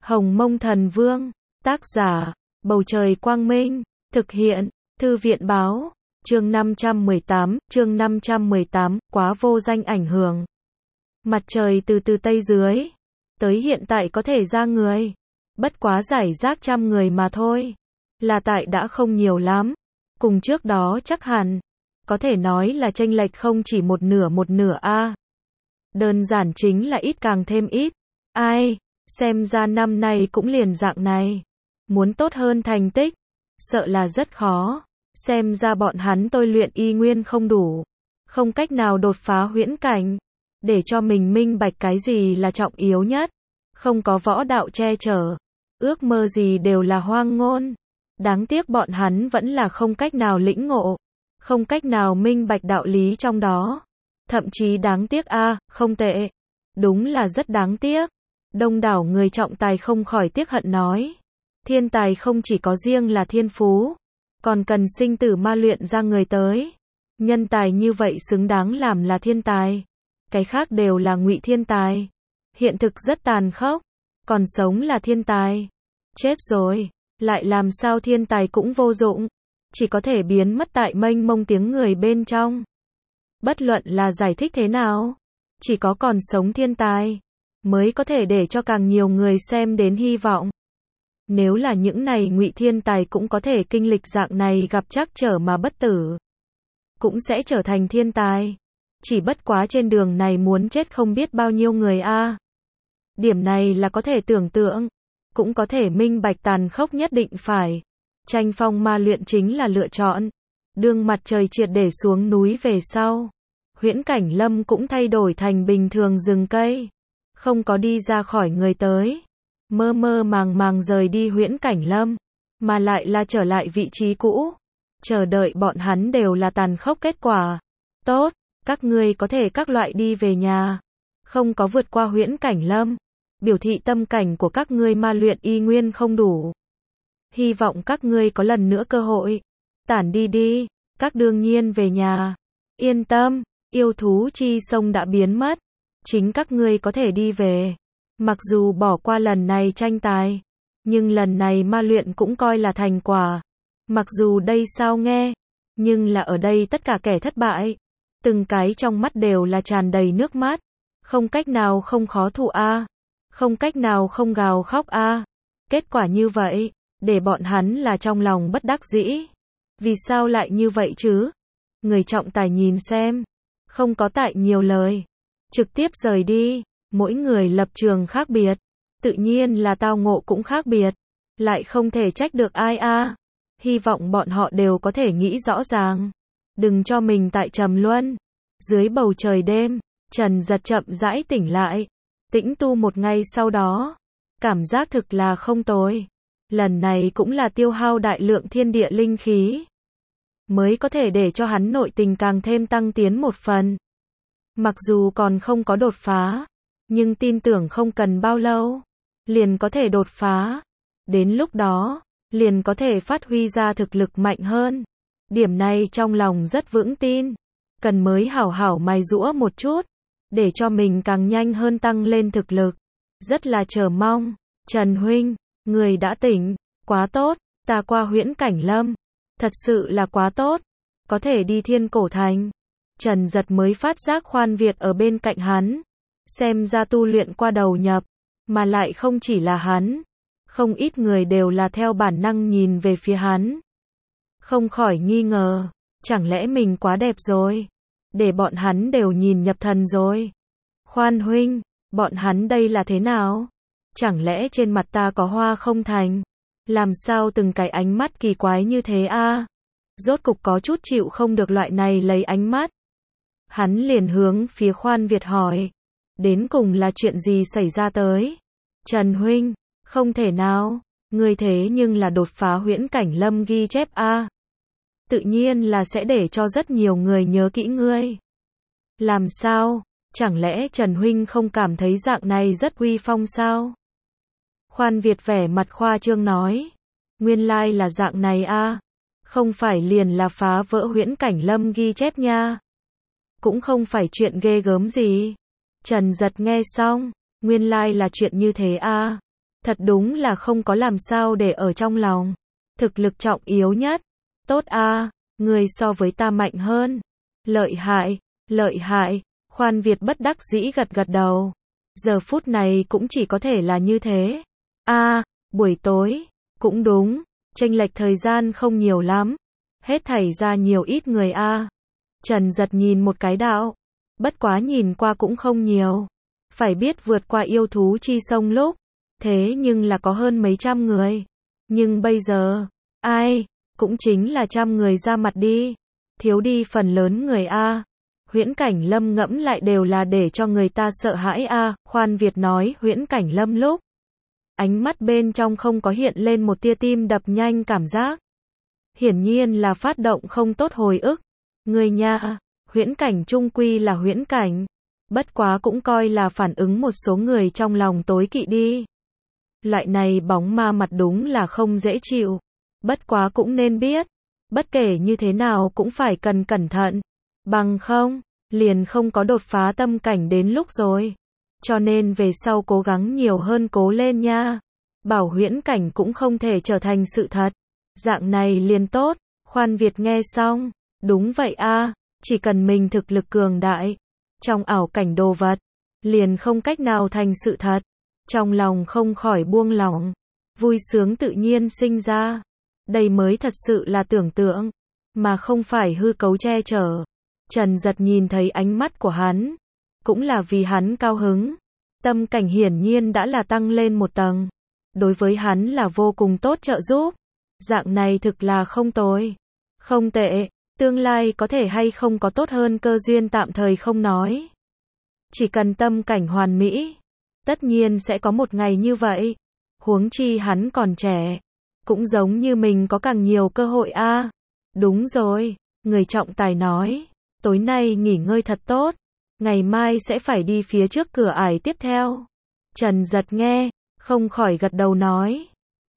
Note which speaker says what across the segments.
Speaker 1: Hồng Mông Thần Vương, tác giả, Bầu Trời Quang Minh, thực hiện, Thư viện Báo, chương 518, quá vô danh ảnh hưởng. Mặt trời từ tây dưới, tới hiện tại có thể ra người, bất quá rải rác trăm người mà thôi, là tại đã không nhiều lắm, cùng trước đó chắc hẳn, có thể nói là chênh lệch không chỉ một nửa a. Đơn giản chính là ít càng thêm ít, ai, xem ra năm nay cũng liền dạng này, muốn tốt hơn thành tích, sợ là rất khó, xem ra bọn hắn tôi luyện y nguyên không đủ, không cách nào đột phá huyễn cảnh, để cho mình minh bạch cái gì là trọng yếu nhất, không có võ đạo che chở, ước mơ gì đều là hoang ngôn, đáng tiếc bọn hắn vẫn là không cách nào lĩnh ngộ, không cách nào minh bạch đạo lý trong đó, thậm chí đáng tiếc a, không tệ, đúng là rất đáng tiếc. Đông đảo người trọng tài không khỏi tiếc hận nói, thiên tài không chỉ có riêng là thiên phú, còn cần sinh tử ma luyện ra người tới. Nhân tài như vậy xứng đáng làm là thiên tài, cái khác đều là ngụy thiên tài. Hiện thực rất tàn khốc, còn sống là thiên tài. Chết rồi, lại làm sao thiên tài cũng vô dụng, chỉ có thể biến mất tại mênh mông tiếng người bên trong. Bất luận là giải thích thế nào, chỉ có còn sống thiên tài mới có thể để cho càng nhiều người xem đến hy vọng. Nếu là những này ngụy thiên tài cũng có thể kinh lịch dạng này gặp trắc trở mà bất tử, cũng sẽ trở thành thiên tài. Chỉ bất quá trên đường này muốn chết không biết bao nhiêu người a. Điểm này là có thể tưởng tượng, cũng có thể minh bạch tàn khốc nhất định phải. Tranh phong ma luyện chính là lựa chọn. Đương mặt trời triệt để xuống núi về sau, huyễn cảnh lâm cũng thay đổi thành bình thường rừng cây. Không có đi ra khỏi người tới, mơ màng rời đi huyễn cảnh lâm, mà lại là trở lại vị trí cũ, chờ đợi bọn hắn đều là tàn khốc kết quả. Tốt, các ngươi có thể các loại đi về nhà, không có vượt qua huyễn cảnh lâm, biểu thị tâm cảnh của các ngươi ma luyện y nguyên không đủ. Hy vọng các ngươi có lần nữa cơ hội, tản đi đi, các đương nhiên về nhà. Yên tâm, yêu thú chi sông đã biến mất. Chính các ngươi có thể đi về. Mặc dù bỏ qua lần này tranh tài, nhưng lần này ma luyện cũng coi là thành quả. Mặc dù đây sao nghe, nhưng là ở đây tất cả kẻ thất bại, từng cái trong mắt đều là tràn đầy nước mắt. Không cách nào không khó thụ a, không cách nào không gào khóc a. Kết quả như vậy, để bọn hắn là trong lòng bất đắc dĩ. Vì sao lại như vậy chứ? Người trọng tài nhìn xem, không có tại nhiều lời, trực tiếp rời đi. Mỗi người lập trường khác biệt, tự nhiên là tao ngộ cũng khác biệt, lại không thể trách được ai a. Hy vọng bọn họ đều có thể nghĩ rõ ràng, đừng cho mình tại trầm luân. Dưới bầu trời đêm, Trần Giật chậm rãi tỉnh lại, tĩnh tu một ngày sau đó, cảm giác thực là không tồi. Lần này cũng là tiêu hao đại lượng thiên địa linh khí, mới có thể để cho hắn nội tình càng thêm tăng tiến một phần. Mặc dù còn không có đột phá, nhưng tin tưởng không cần bao lâu, liền có thể đột phá. Đến lúc đó, liền có thể phát huy ra thực lực mạnh hơn. Điểm này trong lòng rất vững tin, cần mới hảo hảo mài giũa một chút, để cho mình càng nhanh hơn tăng lên thực lực. Rất là chờ mong. Trần huynh, người đã tỉnh, quá tốt, ta qua huyễn cảnh lâm, thật sự là quá tốt, có thể đi Thiên Cổ Thành. Trần Giật mới phát giác Khoan Việt ở bên cạnh hắn, xem ra tu luyện qua đầu nhập, mà lại không chỉ là hắn, không ít người đều là theo bản năng nhìn về phía hắn. Không khỏi nghi ngờ, chẳng lẽ mình quá đẹp rồi, để bọn hắn đều nhìn nhập thần rồi. Khoan huynh, bọn hắn đây là thế nào? Chẳng lẽ trên mặt ta có hoa không thành? Làm sao từng cái ánh mắt kỳ quái như thế a? Rốt cục có chút chịu không được loại này lấy ánh mắt. Hắn liền hướng phía Khoan Việt hỏi, đến cùng là chuyện gì xảy ra tới? Trần huynh, không thể nào, ngươi thế nhưng là đột phá huyễn cảnh lâm ghi chép a. Tự nhiên là sẽ để cho rất nhiều người nhớ kỹ ngươi. Làm sao? Chẳng lẽ Trần huynh không cảm thấy dạng này rất uy phong sao? Khoan Việt vẻ mặt khoa trương nói, nguyên lai là dạng này a, không phải liền là phá vỡ huyễn cảnh lâm ghi chép nha. Cũng không phải chuyện ghê gớm gì. Trần Giật nghe xong, nguyên lai là chuyện như thế a. Thật đúng là không có làm sao để ở trong lòng. Thực lực trọng yếu nhất. Tốt a, người so với ta mạnh hơn. Lợi hại, lợi hại. Khoan Việt bất đắc dĩ gật gật đầu. Giờ phút này cũng chỉ có thể là như thế. A, buổi tối, cũng đúng, chênh lệch thời gian không nhiều lắm. Hết thảy ra nhiều ít người a. Trần Giật nhìn một cái đạo. Bất quá nhìn qua cũng không nhiều. Phải biết vượt qua yêu thú chi sông lúc. Thế nhưng là có hơn mấy trăm người. Nhưng bây giờ, ai, cũng chính là trăm người ra mặt đi. Thiếu đi phần lớn người a. Huyễn Cảnh Lâm ngẫm lại đều là để cho người ta sợ hãi a. Khoan Việt nói Huyễn Cảnh Lâm lúc. Ánh mắt bên trong không có hiện lên một tia tim đập nhanh cảm giác. Hiển nhiên là phát động không tốt hồi ức. Người nha, Huyễn Cảnh trung quy là Huyễn Cảnh. Bất quá cũng coi là phản ứng một số người trong lòng tối kỵ đi. Loại này bóng ma mặt đúng là không dễ chịu. Bất quá cũng nên biết. Bất kể như thế nào cũng phải cần cẩn thận. Bằng không, liền không có đột phá tâm cảnh đến lúc rồi. Cho nên về sau cố gắng nhiều hơn cố lên nha. Bảo Huyễn Cảnh cũng không thể trở thành sự thật. Dạng này liền tốt. Khoan Việt nghe xong. Đúng vậy a, chỉ cần mình thực lực cường đại. Trong ảo cảnh đồ vật. Liền không cách nào thành sự thật. Trong lòng không khỏi buông lỏng. Vui sướng tự nhiên sinh ra. Đây mới thật sự là tưởng tượng. Mà không phải hư cấu che chở. Trần Giật nhìn thấy ánh mắt của hắn. Cũng là vì hắn cao hứng. Tâm cảnh hiển nhiên đã là tăng lên một tầng. Đối với hắn là vô cùng tốt trợ giúp. Dạng này thực là không tồi. Không tệ. Tương lai có thể hay không có tốt hơn cơ duyên tạm thời không nói. Chỉ cần tâm cảnh hoàn mỹ. Tất nhiên sẽ có một ngày như vậy. Huống chi hắn còn trẻ. Cũng giống như mình có càng nhiều cơ hội a. Đúng rồi. Người trọng tài nói. Tối nay nghỉ ngơi thật tốt. Ngày mai sẽ phải đi phía trước cửa ải tiếp theo. Trần Giật nghe. Không khỏi gật đầu nói.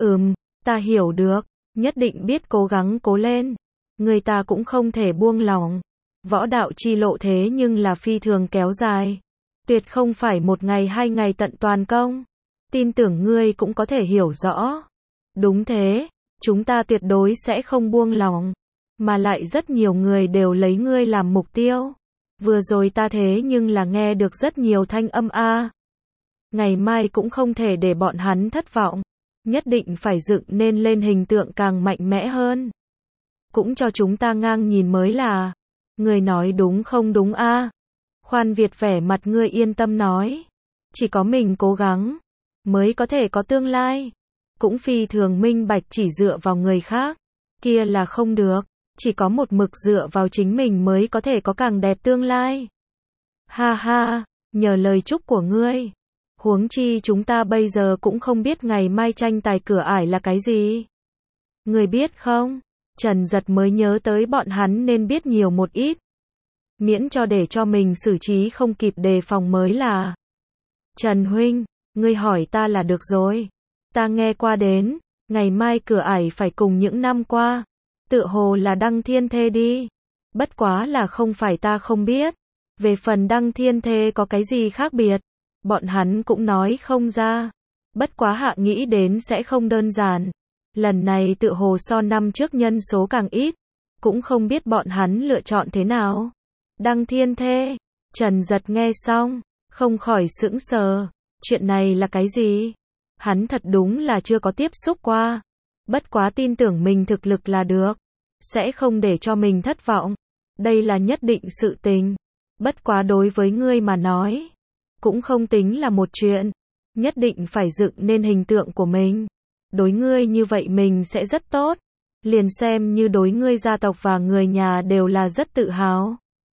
Speaker 1: Ta hiểu được. Nhất định biết cố gắng cố lên. Người ta cũng không thể buông lỏng. Võ đạo chi lộ thế nhưng là phi thường kéo dài. Tuyệt không phải một ngày hai ngày tận toàn công. Tin tưởng ngươi cũng có thể hiểu rõ. Đúng thế, chúng ta tuyệt đối sẽ không buông lỏng. Mà lại rất nhiều người đều lấy ngươi làm mục tiêu. Vừa rồi ta thế nhưng là nghe được rất nhiều thanh âm a. Ngày mai cũng không thể để bọn hắn thất vọng. Nhất định phải dựng nên lên hình tượng càng mạnh mẽ hơn. Cũng cho chúng ta ngang nhìn mới là. Người nói đúng không đúng a? Khoan Việt vẻ mặt ngươi yên tâm nói. Chỉ có mình cố gắng. Mới có thể có tương lai. Cũng phi thường minh bạch chỉ dựa vào người khác. Kia là không được. Chỉ có một mực dựa vào chính mình mới có thể có càng đẹp tương lai. Ha ha, nhờ lời chúc của ngươi. Huống chi chúng ta bây giờ cũng không biết ngày mai tranh tài cửa ải là cái gì. Ngươi biết không? Trần Giật mới nhớ tới bọn hắn nên biết nhiều một ít. Miễn cho để cho mình xử trí không kịp đề phòng mới là. Trần huynh, ngươi hỏi ta là được rồi. Ta nghe qua đến, ngày mai cửa ải phải cùng những năm qua. Tựa hồ là Đăng Thiên Thê đi. Bất quá là không phải ta không biết. Về phần Đăng Thiên Thê có cái gì khác biệt. Bọn hắn cũng nói không ra. Bất quá hạ nghĩ đến sẽ không đơn giản. Lần này tựa hồ so năm trước nhân số càng ít. Cũng không biết bọn hắn lựa chọn thế nào. Đăng Thiên Thê. Trần Giật nghe xong. Không khỏi sững sờ. Chuyện này là cái gì? Hắn thật đúng là chưa có tiếp xúc qua. Bất quá tin tưởng mình thực lực là được. Sẽ không để cho mình thất vọng. Đây là nhất định sự tình. Bất quá đối với ngươi mà nói. Cũng không tính là một chuyện. Nhất định phải dựng nên hình tượng của mình. Đối ngươi như vậy mình sẽ rất tốt. Liền xem như đối ngươi gia tộc và người nhà đều là rất tự hào.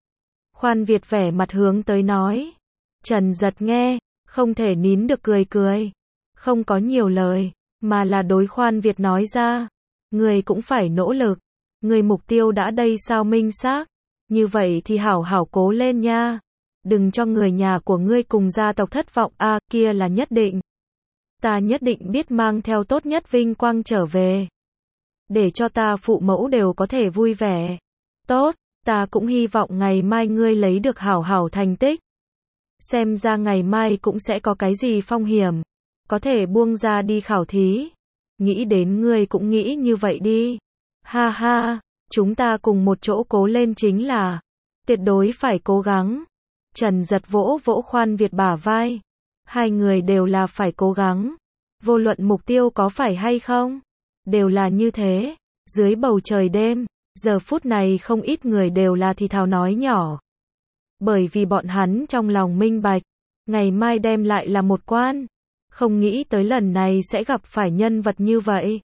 Speaker 1: Khoan Việt vẻ mặt hướng tới nói. Trần Giật nghe. Không thể nín được cười cười. Không có nhiều lời. Mà là đối Khoan Việt nói ra. Ngươi cũng phải nỗ lực. Ngươi mục tiêu đã đây sao minh xác. Như vậy thì hảo hảo cố lên nha. Đừng cho người nhà của ngươi cùng gia tộc thất vọng a, kia là nhất định. Ta nhất định biết mang theo tốt nhất vinh quang trở về. Để cho ta phụ mẫu đều có thể vui vẻ. Tốt, ta cũng hy vọng ngày mai ngươi lấy được hảo hảo thành tích. Xem ra ngày mai cũng sẽ có cái gì phong hiểm. có thể buông ra đi khảo thí. Nghĩ đến ngươi cũng nghĩ như vậy đi. Ha ha, chúng ta cùng một chỗ cố lên chính là. Tuyệt đối phải cố gắng. Trần Giật vỗ vỗ Khoan Việt bả vai. Hai người đều là phải cố gắng. Vô luận mục tiêu có phải hay không, đều là như thế. Dưới bầu trời đêm, giờ phút này không ít người đều là thì thào nói nhỏ. Bởi vì bọn hắn trong lòng minh bạch, ngày mai đem lại là một quan. Không nghĩ tới lần này sẽ gặp phải nhân vật như vậy.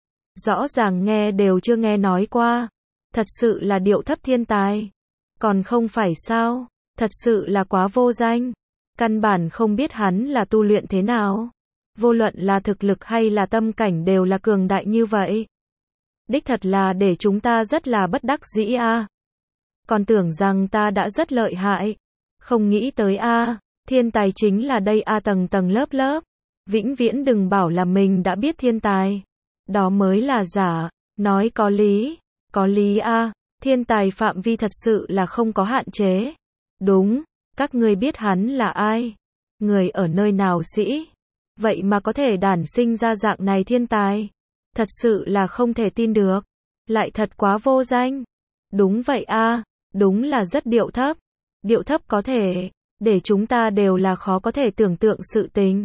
Speaker 1: Rõ ràng nghe đều chưa nghe nói qua. Thật sự là điệu thấp thiên tài. Còn không phải sao, thật sự là quá vô danh. Căn bản không biết hắn là tu luyện thế nào. Vô luận là thực lực hay là tâm cảnh đều là cường đại như vậy. Đích thật là để chúng ta rất là bất đắc dĩ a. Còn tưởng rằng ta đã rất lợi hại. Không nghĩ tới a, thiên tài chính là đây a, tầng tầng lớp lớp. Vĩnh viễn đừng bảo là mình đã biết thiên tài. Đó mới là giả, nói có lý a, thiên tài phạm vi thật sự là không có hạn chế. Đúng, các ngươi biết hắn là ai? Người ở nơi nào sĩ? Vậy mà có thể đản sinh ra dạng này thiên tài. Thật sự là không thể tin được. Lại thật quá vô danh. Đúng vậy a, đúng là rất điệu thấp. Điệu thấp có thể, để chúng ta đều là khó có thể tưởng tượng sự tình.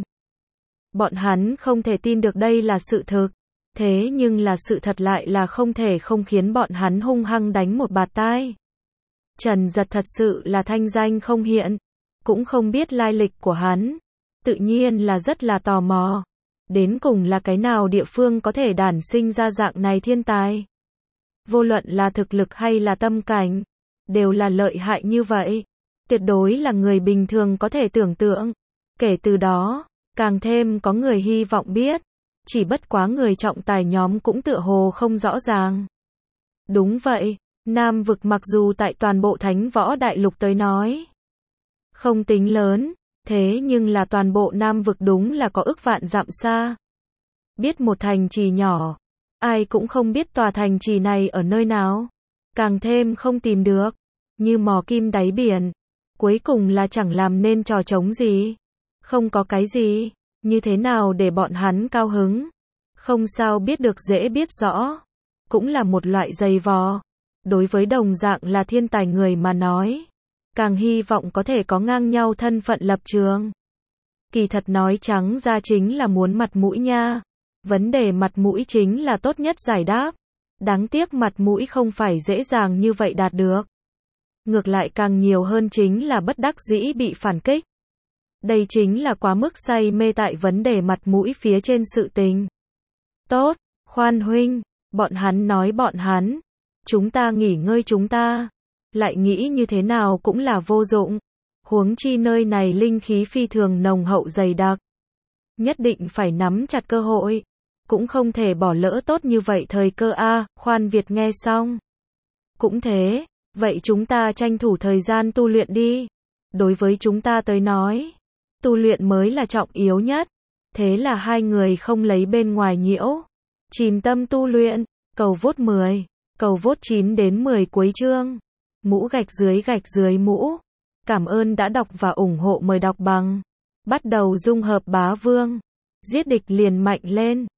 Speaker 1: Bọn hắn không thể tin được đây là sự thực. Thế nhưng là sự thật lại là không thể không khiến bọn hắn hung hăng đánh một bạt tai. Trần Giật thật sự là thanh danh không hiện. Cũng không biết lai lịch của hắn. Tự nhiên là rất là tò mò. Đến cùng là cái nào địa phương có thể đản sinh ra dạng này thiên tài. Vô luận là thực lực hay là tâm cảnh, đều là lợi hại như vậy. Tuyệt đối là người bình thường có thể tưởng tượng. Kể từ đó, càng thêm có người hy vọng biết. Chỉ bất quá người trọng tài nhóm cũng tựa hồ không rõ ràng. Đúng vậy, Nam vực mặc dù tại toàn bộ Thánh Võ Đại Lục tới nói không tính lớn, thế nhưng là toàn bộ Nam vực đúng là có ức vạn dặm xa. Biết một thành trì nhỏ, ai cũng không biết tòa thành trì này ở nơi nào. Càng thêm không tìm được, như mò kim đáy biển. Cuối cùng là chẳng làm nên trò trống gì. Không có cái gì, như thế nào để bọn hắn cao hứng. Không sao biết được dễ biết rõ. Cũng là một loại dày vò. Đối với đồng dạng là thiên tài người mà nói. Càng hy vọng có thể có ngang nhau thân phận lập trường. Kỳ thật nói trắng ra chính là muốn mặt mũi nha. Vấn đề mặt mũi chính là tốt nhất giải đáp. Đáng tiếc mặt mũi không phải dễ dàng như vậy đạt được. Ngược lại càng nhiều hơn chính là bất đắc dĩ bị phản kích. Đây chính là quá mức say mê tại vấn đề mặt mũi phía trên sự tình. Tốt, Khoan huynh, bọn hắn nói bọn hắn. Chúng ta nghỉ ngơi chúng ta. Lại nghĩ như thế nào cũng là vô dụng. Huống chi nơi này linh khí phi thường nồng hậu dày đặc. Nhất định phải nắm chặt cơ hội. Cũng không thể bỏ lỡ tốt như vậy thời cơ a. Khoan Việt nghe xong. Cũng thế, vậy chúng ta tranh thủ thời gian tu luyện đi. Đối với chúng ta tới nói, tu luyện mới là trọng yếu nhất. Thế là hai người không lấy bên ngoài nhiễu. Chìm tâm tu luyện, cầu vote 10, cầu vote 9 đến 10 cuối chương. Mũ gạch dưới mũ. Cảm ơn đã đọc và ủng hộ, mời đọc bằng. Bắt đầu dung hợp bá vương. Giết địch liền mạnh lên.